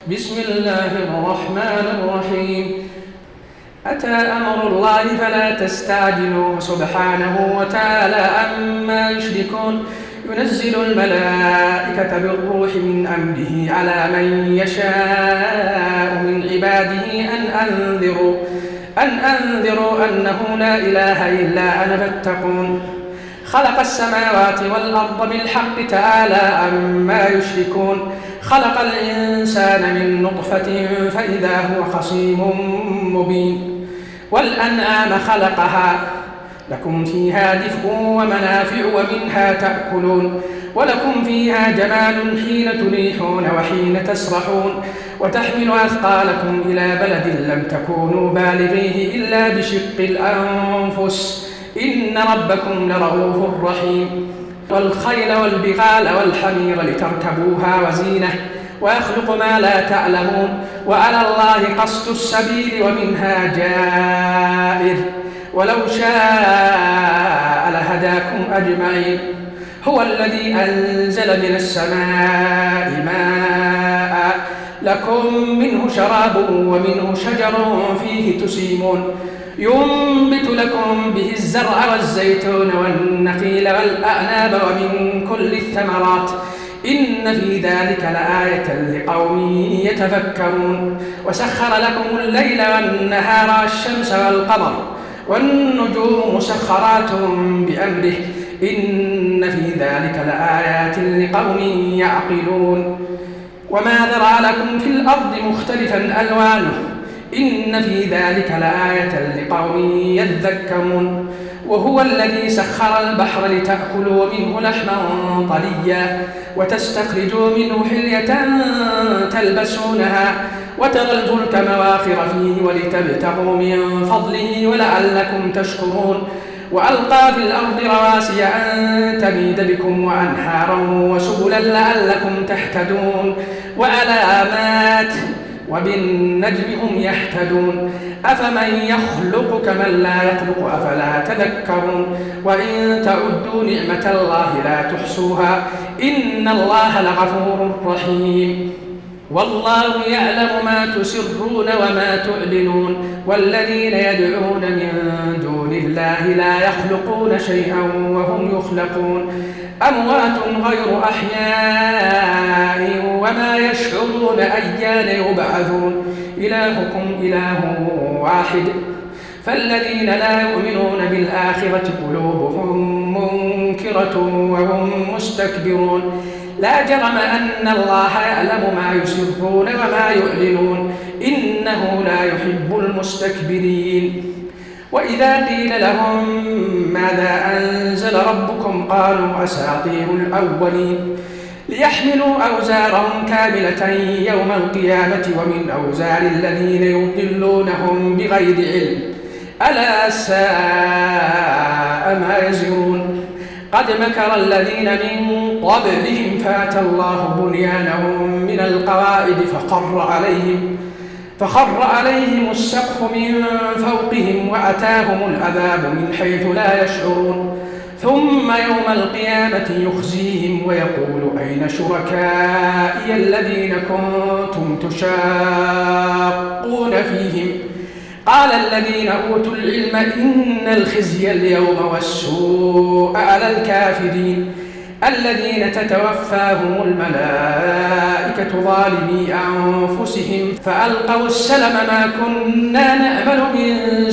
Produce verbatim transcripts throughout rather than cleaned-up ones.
بسم الله الرحمن الرحيم أتى أمر الله فلا تستعجلوه سبحانه وتعالى عما يشركون ينزل الملائكة بالروح من أمره على من يشاء من عباده أن أنذروا أن أنذروا أنه لا إله إلا أنا فاتقون خلق السماوات والأرض بالحق تعالى عما يشركون خلق الإنسان من نطفة فإذا هو خصيم مبين والأنعام خلقها لكم فيها دفء ومنافع ومنها تأكلون ولكم فيها جمال حين تريحون وحين تسرحون وتحمل أثقالكم إلى بلد لم تكونوا بالغيه إلا بشق الأنفس إن ربكم لرؤوف رحيم والخيل والبغال والحمير لتركبوها وزينة ويخلق ما لا تعلمون وعلى الله قصد السبيل ومنها جائر ولو شاء لهداكم أجمعين هو الذي أنزل من السماء ماء لكم منه شراب ومنه شجر فيه تسيمون ينبت لكم به الزرع والزيتون والنخيل والأعناب ومن كل الثمرات إن في ذلك لآية لقوم يتفكرون وسخر لكم الليل والنهار والشمس والقمر والنجوم مسخرات بأمره إن في ذلك لآيات لقوم يعقلون وما ذرأ لكم في الأرض مختلفا ألوانه إن في ذلك لآية لقوم يذكرون وهو الذي سخر البحر لتأكلوا منه لحما طريا وتستخرجوا منه حلية تلبسونها وترى الفلك مواخر فيه ولتبتغوا من فضله ولعلكم تشكرون وألقى في الأرض رواسي أن تميد بكم وأنهارا وسبلا لعلكم تهتدون وعلامات وبالنجم هم يهتدون أفمن يخلق كمن لا يخلق أفلا تذكرون وإن تعدوا نعمة الله لا تحصوها إن الله لغفور رحيم والله يعلم ما تسرون وما تعلنون والذين يدعون من دون الله لا يخلقون شيئا وهم يخلقون أموات غير أحياء وما يشعرون أيان يبعثون إلهكم إله واحد فالذين لا يؤمنون بالآخرة قلوبهم منكرة وهم مستكبرون لا جرم أن الله يعلم ما يسرون وما يعلنون إنه لا يحب المستكبرين وإذا قيل لهم ماذا أنزل ربكم قالوا أساطير الأولين ليحملوا أوزارهم كاملة يوم القيامة ومن أوزار الذين يضلونهم بغير علم ألا ساء ما يزرون قد مكر الذين من قبلهم فأتى الله بنيانهم من القواعد فخر عليهم فخر عليهم السقف من فوقهم وأتاهم العذاب من حيث لا يشعرون ثم يوم القيامة يخزيهم ويقول أين شركائي الذين كنتم تشاقون فيهم قال الذين أوتوا العلم إن الخزي اليوم والسوء على الكافرين الذين تتوفاهم الملائكة ظالمي أنفسهم فألقوا السلم ما كنا نعمل من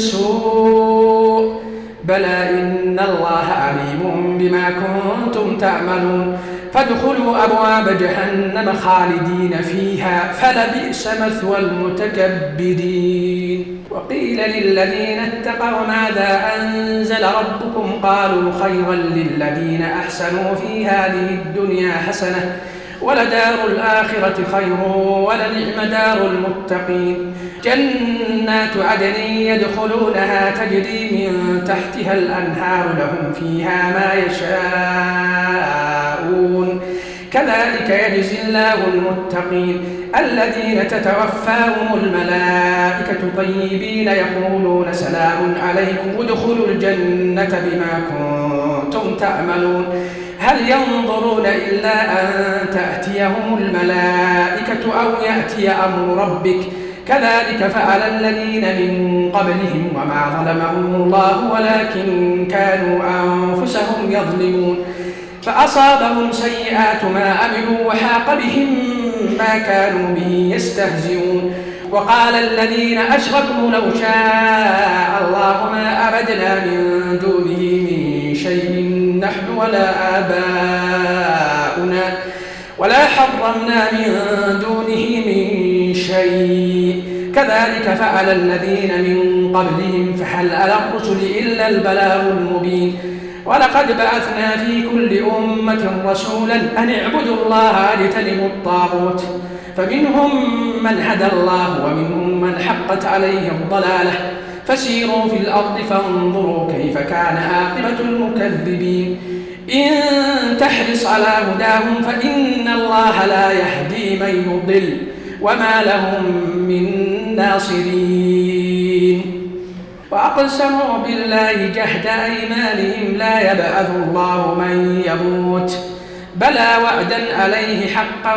سوء بلى إن الله عليم بما كنتم تعملون فادخلوا أبواب جهنم خالدين فيها فلبئس مثوى المتكبرين وقيل للذين اتقوا ماذا أنزل ربكم قالوا خيرا للذين أحسنوا في هذه الدنيا حسنة ولدار الآخرة خير ولنعم دار المتقين جنات عدن يدخلونها تجري من تحتها الأنهار لهم فيها ما يشاءون كذلك يجزي الله المتقين الذين تتوفاهم الملائكة طيبين يقولون سلام عليكم ادخلوا الجنة بما كنتم تعملون هل ينظرون إلا أن تأتيهم الملائكة أو يأتي أمر ربك كذلك فعل الذين من قبلهم وما ظلمهم الله ولكن كانوا أنفسهم يظلمون فأصابهم سيئات ما عملوا وحاق بهم ما كانوا به يستهزئون وقال الذين أشركوا لو شاء الله ما عبدنا من دونه من شيء نحن ولا آباؤنا ولا حرمنا من دونه من شيء كذلك فعل الذين من قبلهم فهل على الرسل إلا البلاغ المبين ولقد بعثنا في كل أمة رسولا أن اعبدوا الله واجتنبوا الطاغوت فمنهم من هدى الله ومنهم من حقت عليه الضلالة فسيروا في الأرض فانظروا كيف كان عاقبة المكذبين إن تحرص على هداهم فإن الله لا يهدي من يضل وما لهم من ناصرين وأقسموا بالله جهد أيمانهم لا يبعث الله من يموت بلى وعدا عليه حقا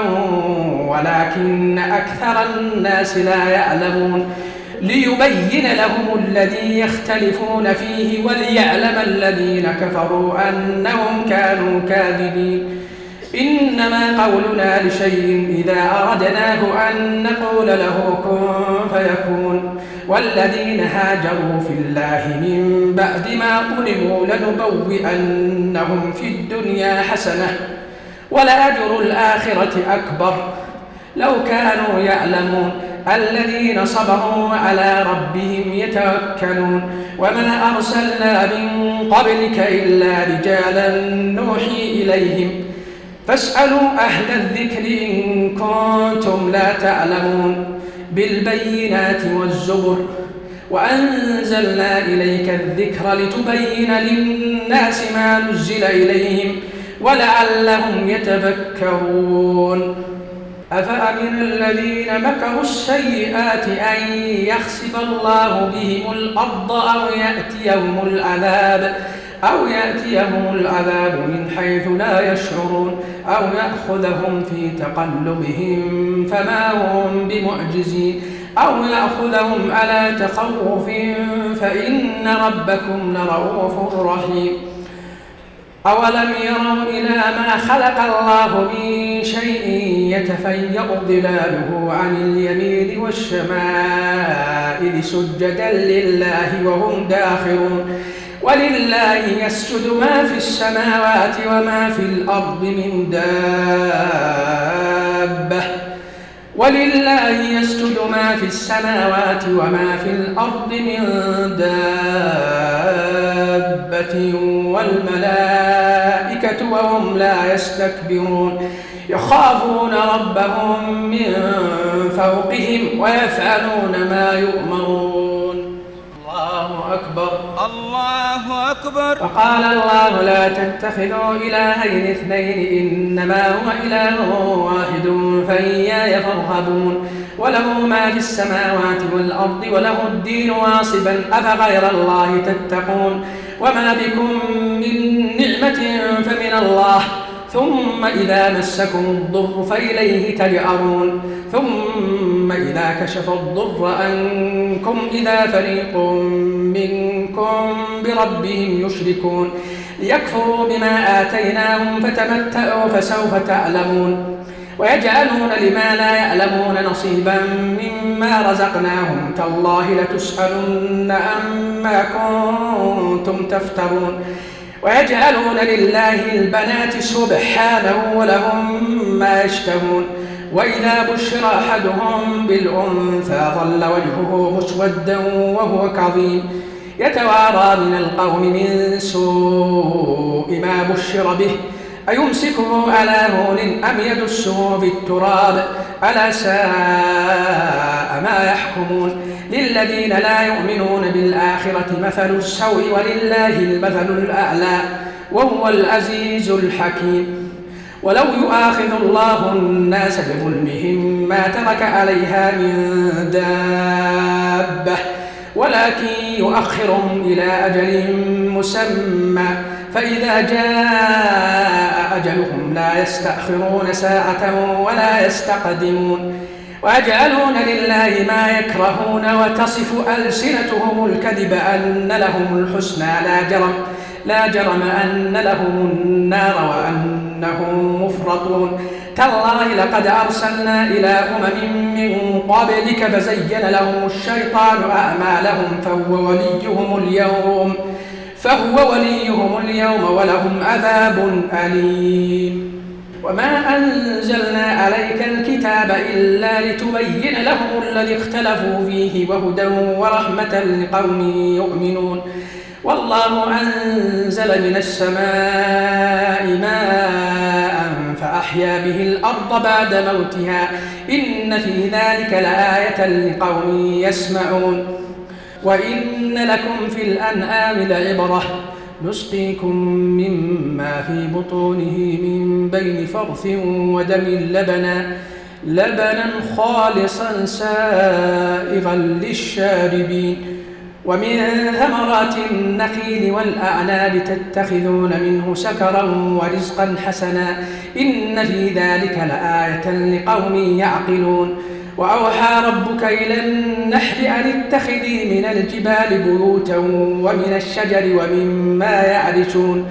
ولكن أكثر الناس لا يعلمون ليبين لهم الذي يختلفون فيه وليعلم الذين كفروا أنهم كانوا كاذبين إنما قولنا لشيء إذا أردناه أن نقول له كن فيكون والذين هاجروا في الله من بعد ما ظلموا لنبوئنهم في الدنيا حسنة ولأجر الآخرة أكبر لو كانوا يعلمون الذين صبروا على ربهم يتوكلون وما أرسلنا من قبلك إلا رجالا نوحي إليهم فاسألوا أهل الذكر إن كنتم لا تعلمون بالبينات والزبر وأنزلنا إليك الذكر لتبين للناس ما نزل إليهم ولعلهم يتفكرون أفأمن الذين مكروا السيئات أن يخسف الله بهم الأرض أو يأتيهم العذاب أو يأتيهم العذاب من حيث لا يشعرون أو يأخذهم في تقلبهم فما هم بمعجزين أو يأخذهم على تخوف فإن ربكم لرؤوف رحيم أولم يروا إلى ما خلق الله من شيء يتفيأ ظلاله عن اليمين والشمائل سجدا لله وهم داخرون ولله يسجد ما في السماوات وما في الأرض من دابة ولله يسجد ما في السماوات وما في الأرض من دابة والملائكة وهم لا يستكبرون يخافون ربهم من فوقهم ويفعلون ما يؤمرون الله أكبر الله أكبر وقال الله لا تتخذوا إلهين اثنين إنما هو إله واحد فإياي فارهبون وله ما في السماوات والأرض وله الدين واصبا أفغير الله تتقون وما بكم من نعمة فمن الله ثم إذا مسكم الضر فإليه تجأرون ثم إذا كشف الضر عنكم إذا فريق منكم بربهم يشركون ليكفروا بما آتيناهم فتمتعوا فسوف تعلمون ويجعلون لما لا يعلمون نصيبا مما رزقناهم تالله لتسألن عما كنتم تفترون ويجعلون لله البنات سبحانه ولهم ما يشتهون وإذا بشر أحدهم بالأنثى ظل وجهه مسودا وهو كظيم يتوارى من القوم من سوء ما بشر به أيمسكه على هون أم يدسه في التراب ألا ساء ما يحكمون للذين لا يؤمنون بالآخرة مثل السوء ولله المثل الأعلى وهو العزيز الحكيم ولو يؤاخذ الله الناس بظلمهم ما ترك عليها من دابة ولكن يؤخرهم إلى أجل مسمى فإذا جاء أجلهم لا يستأخرون ساعة ولا يستقدمون ويجعلون لله ما يكرهون وتصف ألسنتهم الكذب أن لهم الحسنى لا جرم لا جرم أن لهم النار وأنهم مفرطون تالله لقد أرسلنا إلى أمم من قبلك فزين لهم الشيطان أعمالهم فهو وليهم اليوم فهو وليهم اليوم ولهم عذاب أليم وما أنزلنا عليك الكتاب إلا لتبين لهم الذي اختلفوا فيه وهدى ورحمة لقوم يؤمنون والله أنزل من السماء ماء فأحيا به الأرض بعد موتها إن في ذلك لآية لقوم يسمعون وإن لكم في الأنعام لعبرة نسقيكم مما في بطونه من بين فرث ودم لبنا لبنا خالصا سائغا للشاربين ومن ثمرات النخيل والأعناب تتخذون منه سكرا ورزقا حسنا إن في ذلك لآية لقوم يعقلون وأوحى ربك إلى النحل أن اتخذي من الجبال بيوتا ومن الشجر ومما يعرشون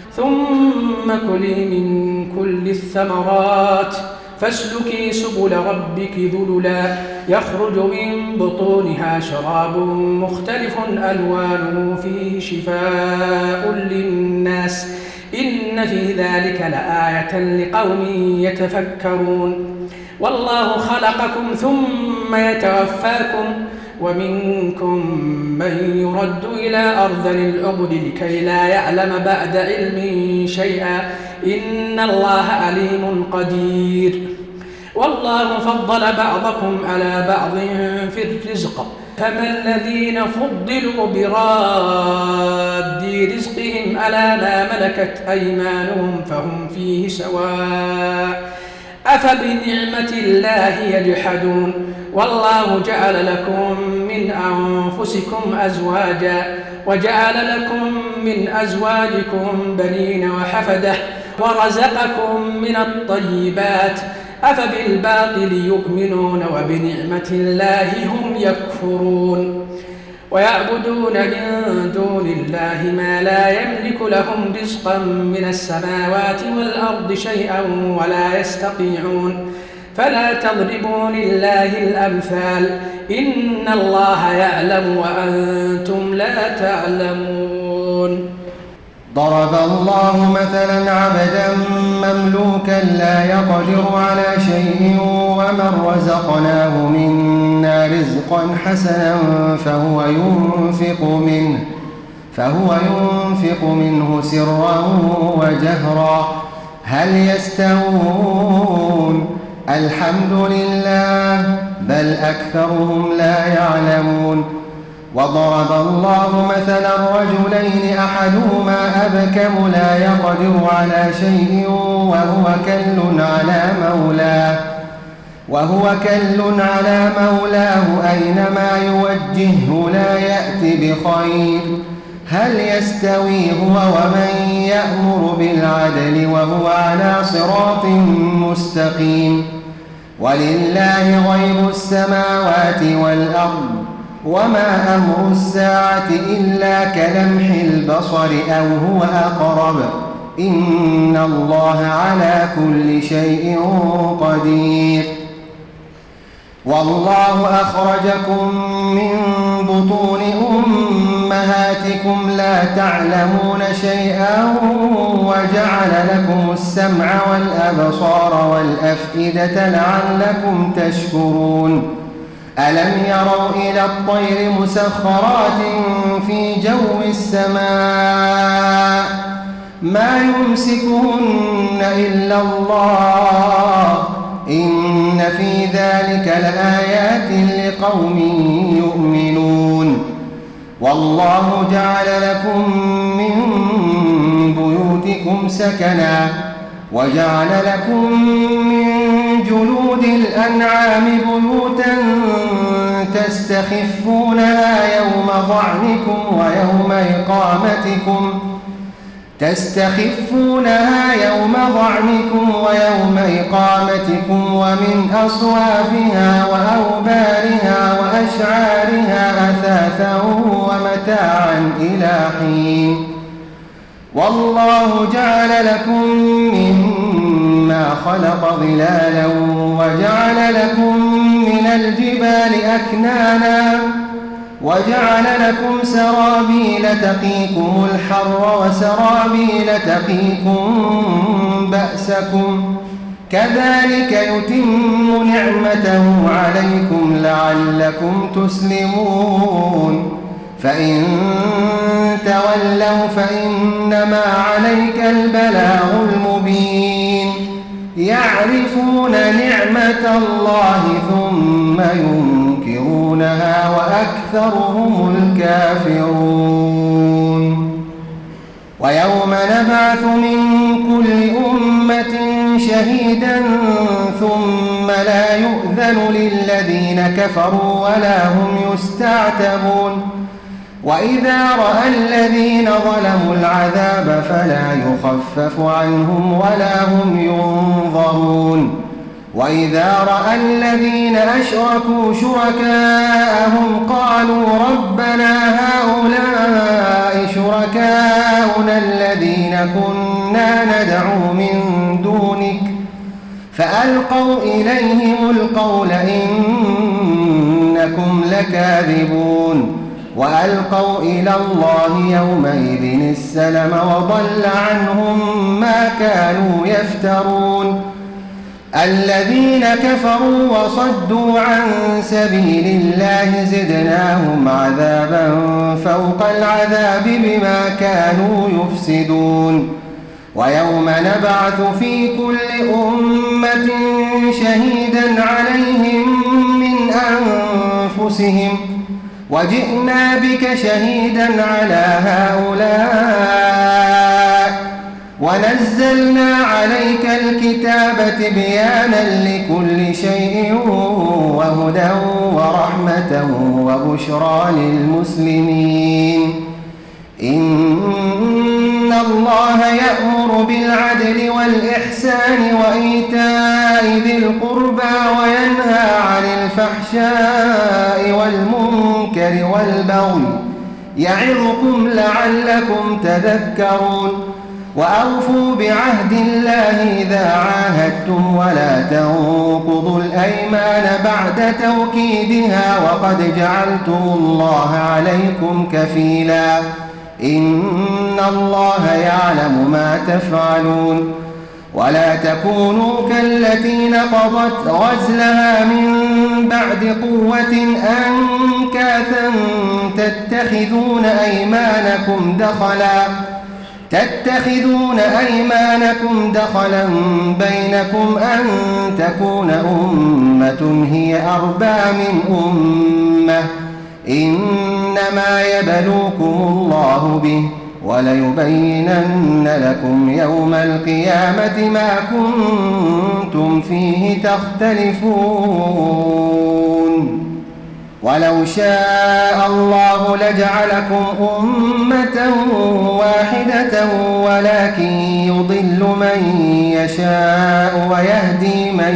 ثم كلي من كل الثمرات فاسلكي سبل ربك ذللا يخرج من بطونها شراب مختلف ألوانه فيه شفاء للناس إن في ذلك لآية لقوم يتفكرون والله خلقكم ثم يتوفاكم ومنكم من يرد إلى أرذل العمر لكي لا يعلم بعد علم شيئا إن الله عليم قدير والله فضل بعضكم على بعض في الرزق فما الذين فضلوا براد رزقهم على ما ملكت أيمانهم فهم فيه سواء أفبنعمة الله يجحدون والله جعل لكم من أنفسكم أزواجا وجعل لكم من أزواجكم بنين وحفدة ورزقكم من الطيبات أفبالباطل يؤمنون وبنعمة الله هم يكفرون ويعبدون من دون الله ما لا يملك لهم رزقا من السماوات والأرض شيئا ولا يستطيعون فلا تضربوا لله الأمثال إن الله يعلم وأنتم لا تعلمون ضرب الله مثلا عبدا مملوكا لا يقدر على شيء ومن رزقناه منا رزقا حسنا فهو ينفق منه فهو ينفق منه سرا وجهرا هل يستوون الحمد لله بل أكثرهم لا يعلمون وضرب الله مثلا رجلين أحدهما أبكم لا يقدر على شيء وهو كل على مولاه وهو كل على مولاه أينما يوجهه لا يأتي بخير هل يستوي هو ومن يأمر بالعدل وهو على صراط مستقيم ولله غيب السماوات والأرض وما أمر الساعة إلا كلمح البصر أو هو أقرب إن الله على كل شيء قدير والله أخرجكم من بطون أمهاتكم لا تعلمون شيئا وجعل لكم السمع والأبصار والأفئدة لعلكم تشكرون ألم يروا إلى الطير مسخرات في جو السماء ما يمسكهن إلا الله إن في ذلك لآيات لقوم يؤمنون والله جعل لكم من بيوتكم سكنا وجعل لكم من جلود الأنعام بيوتا تستخفونها يوم ظعنكم ويوم إقامتكم تستخفونها يوم ظعنكم ويوم إقامتكم ومن أصوافها وأوبارها وأشعارها أثاثا ومتاعا إلى حين والله جعل لكم مما خلق ظلالا وجعل لكم من الجبال أكنانا وجعل لكم سرابيل تقيكم الحر وسرابيل تقيكم بأسكم كذلك يتم نعمته عليكم لعلكم تسلمون فإن تولوا فإنما عليك البلاغ المبين يعرفون نعمة الله ثم ينكرونها وأكثرهم الكافرون ويوم نبعث من كل أمة شهيدا ثم لا يؤذن للذين كفروا ولا هم يستعتبون وإذا رأى الذين ظلموا العذاب فلا يخفف عنهم ولا هم ينظرون وإذا رأى الذين أشركوا شركاءهم قالوا ربنا هؤلاء شركاؤنا الذين كنا ندعو من دونك فألقوا إليهم القول إنكم لكاذبون وألقوا إلى الله يومئذ السلم وضل عنهم ما كانوا يفترون الذين كفروا وصدوا عن سبيل الله زدناهم عذابا فوق العذاب بما كانوا يفسدون ويوم نبعث في كل أمة شهيدا عليهم من أنفسهم وجئنا بك شهيدا على هؤلاء ونزلنا عليك الكتاب تبيانا لكل شيء وهدى ورحمة وبشرى للمسلمين إن الله يأمر بالعدل والإحسان وإيتاء ذي القربى وينهى عن الفحشاء والمنكر والبغي يعظكم لعلكم تذكرون وأوفوا بعهد الله إذا عاهدتم ولا تنقضوا الأيمان بعد توكيدها وقد جعلتم الله عليكم كفيلا إن الله يعلم ما تفعلون ولا تكونوا كالتي نقضت غزلها من بعد قوة أنكاثا تتخذون أيمانكم دخلا تتخذون أيمانكم دخلا بينكم أن تكون أمة هي أربى من أمة إنما يبلوكم الله به وليبينن لكم يوم القيامة ما كنتم فيه تختلفون ولو شاء الله لجعلكم أمة واحدة ولكن يضل من يشاء ويهدي من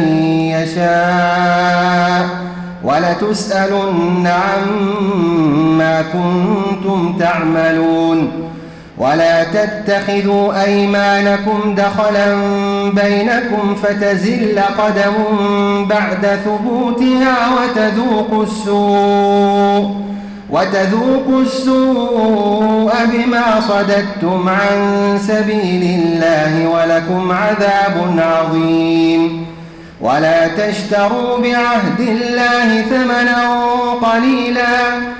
يشاء ولتسألن عما كنتم تعملون ولا تتخذوا أيمانكم دخلا بينكم فتزل قدم بعد ثبوتها وتذوقوا السوء وتذوقوا السوء بما صددتم عن سبيل الله ولكم عذاب عظيم ولا تشتروا بعهد الله ثمنا قليلا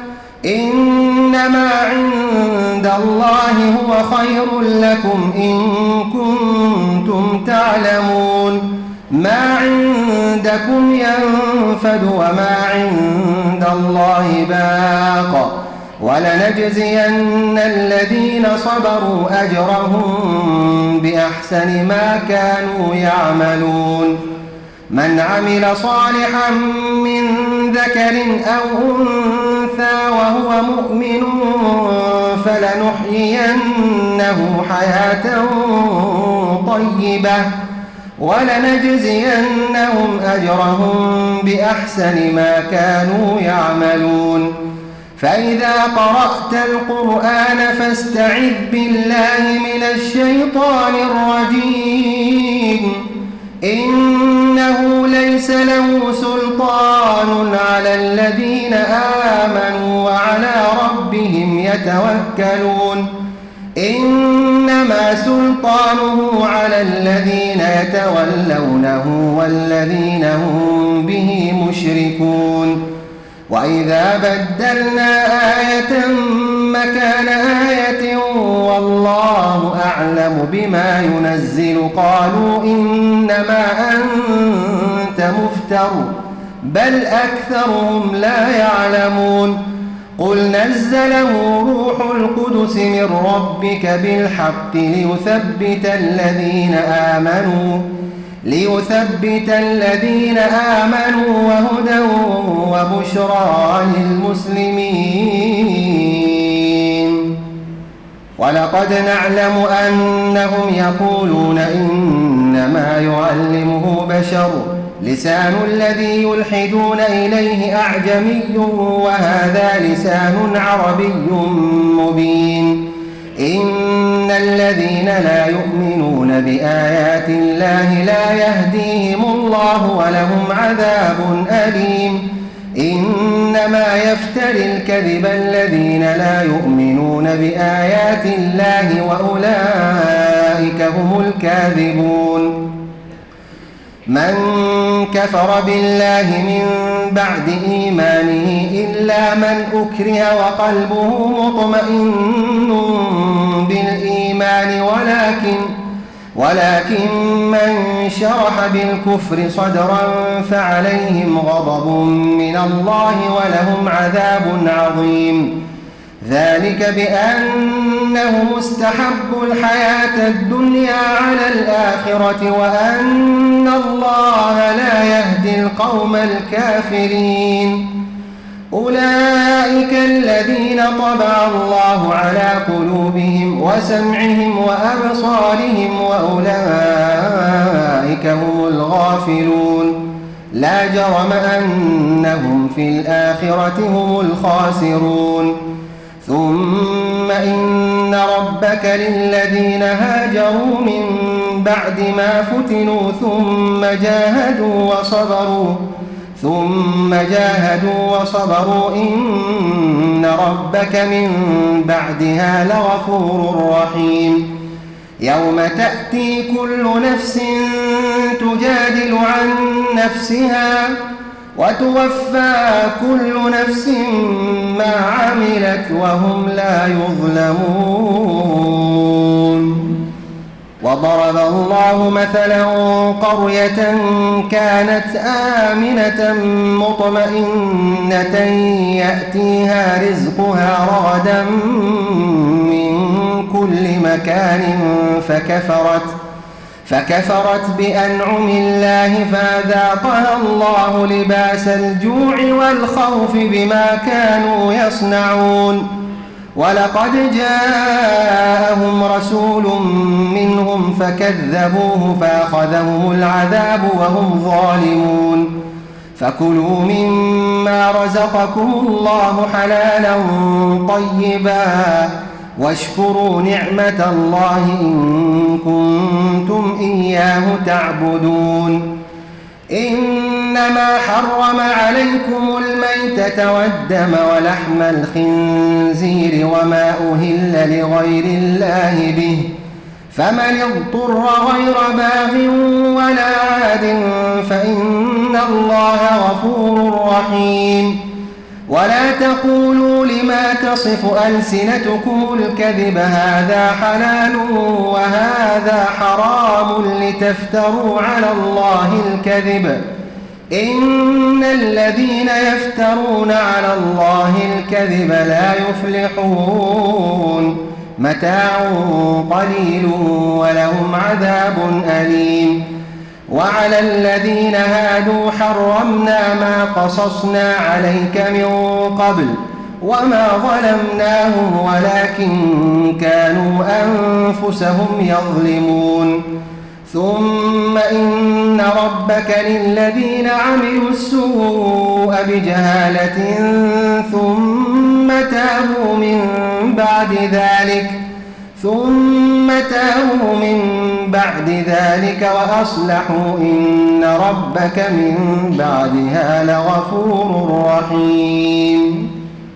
إنما عند الله هو خير لكم إن كنتم تعلمون ما عندكم ينفد وما عند الله باق ولنجزين الذين صبروا أجرهم بأحسن ما كانوا يعملون من عمل صالحا من ذكر أو أنثى وهو مؤمن فلنحيينه حياة طيبة ولنجزينهم أجرهم بأحسن ما كانوا يعملون. فإذا قرأت القرآن فاستعذ بالله من الشيطان الرجيم إنه ليس له سلطان على الذين آمنوا وعلى ربهم يتوكلون إنما سلطانه على الذين يتولونه والذين هم به مشركون. وإذا بدلنا آية مكان آية والله أعلم بما ينزل قالوا إنما أنت مفتر بل أكثرهم لا يعلمون. قل نزله روح القدس من ربك بالحق ليثبت الذين آمنوا ليثبت الذين آمنوا وهدى وبشرى للمسلمين. ولقد نعلم أنهم يقولون إنما يعلمه بشر لسان الذي يلحدون إليه أعجمي وهذا لسان عربي مبين. إن الذين لا يؤمنون بآيات الله لا يهديهم الله ولهم عذاب أليم. إنما يفتري الكذب الذين لا يؤمنون بآيات الله وأولئك هم الكاذبون. من كفر بالله من بعد إيمانه إلا من أكره وقلبه مطمئن بالإيمان ولكن ولكن من شرح بالكفر صدرا فعليهم غضب من الله ولهم عذاب عظيم. ذلك بأنهم استحبوا الحياة الدنيا على الآخرة وأن الله لا يهدي القوم الكافرين. أولئك الذين طبع الله على قلوبهم وسمعهم وأبصارهم وأولئك هم الغافلون. لا جرم أنهم في الآخرة هم الخاسرون. ثم إن ربك للذين هاجروا من بعد ما فتنوا ثم جاهدوا وصبروا ثم جاهدوا وصبروا إن ربك من بعدها لغفور رحيم. يوم تأتي كل نفس تجادل عن نفسها وتوفى كل نفس ما عملت وهم لا يظلمون. وضرب الله مثلا قرية كانت آمنة مطمئنة يأتيها رزقها رغدا من كل مكان فكفرت فكفرت بأنعم الله فأذاقها الله لباس الجوع والخوف بما كانوا يصنعون. ولقد جاءهم رسول منهم فكذبوه فأخذهم العذاب وهم ظالمون. فكلوا مما رزقكم الله حلالا طيبا واشكروا نعمة الله إن كنتم إياه تعبدون. إنما حرم عليكم الميتة والدم ولحم الخنزير وما أهل لغير الله به فمن اضطر غير باغ ولا عاد فإن الله غفور رحيم. ولا تقولوا لما تصف ألسنتكم الكذب هذا حلال وهذا حرام لتفتروا على الله الكذب إن الذين يفترون على الله الكذب لا يفلحون. متاع قليل ولهم عذاب أليم. وعلى الذين هادوا حرمنا ما قصصنا عليك من قبل وما ظلمناهم ولكن كانوا أنفسهم يظلمون ثم إن ربك للذين عملوا السوء بجهالة ثم تابوا من بعد ذلك ثم تابوا من بعد ذلك وأصلحوا إن ربك من بعدها لغفور رحيم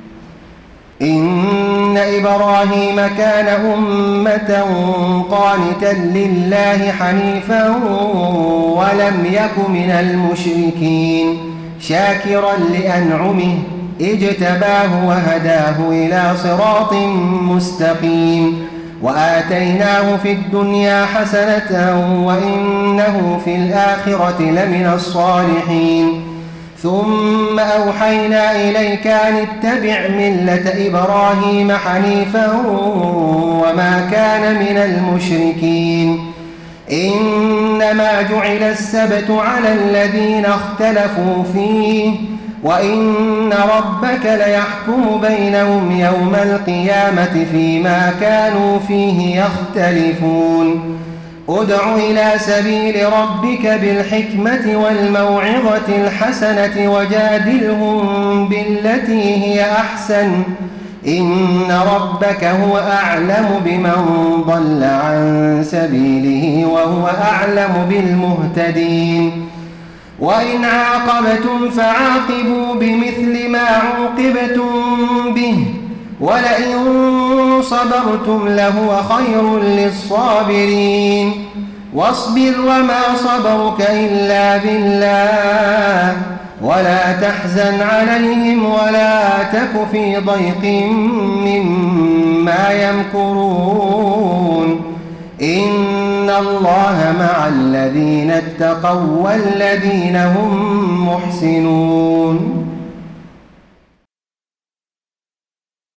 إن إبراهيم كان أمة قانتا لله حنيفا ولم يك من المشركين شاكرا لأنعمه اجتباه وهداه إلى صراط مستقيم وآتيناه في الدنيا حسنة وإنه في الآخرة لمن الصالحين ثم أوحينا إليك أن اتبع ملة إبراهيم حنيفا وما كان من المشركين إنما جعل السبت على الذين اختلفوا فيه وإن ربك ليحكم بينهم يوم القيامة فيما كانوا فيه يختلفون ادع إلى سبيل ربك بالحكمة والموعظة الحسنة وجادلهم بالتي هي أحسن إن ربك هو أعلم بمن ضل عن سبيله وهو أعلم بالمهتدين وإن عاقبتم فعاقبوا بمثل ما عوقبتم به ولئن صبرتم لهو خير للصابرين واصبر وما صبرك إلا بالله ولا تحزن عليهم ولا تك في ضيق مما يمكرون إن الله مع الذين اتقوا والذين هم محسنون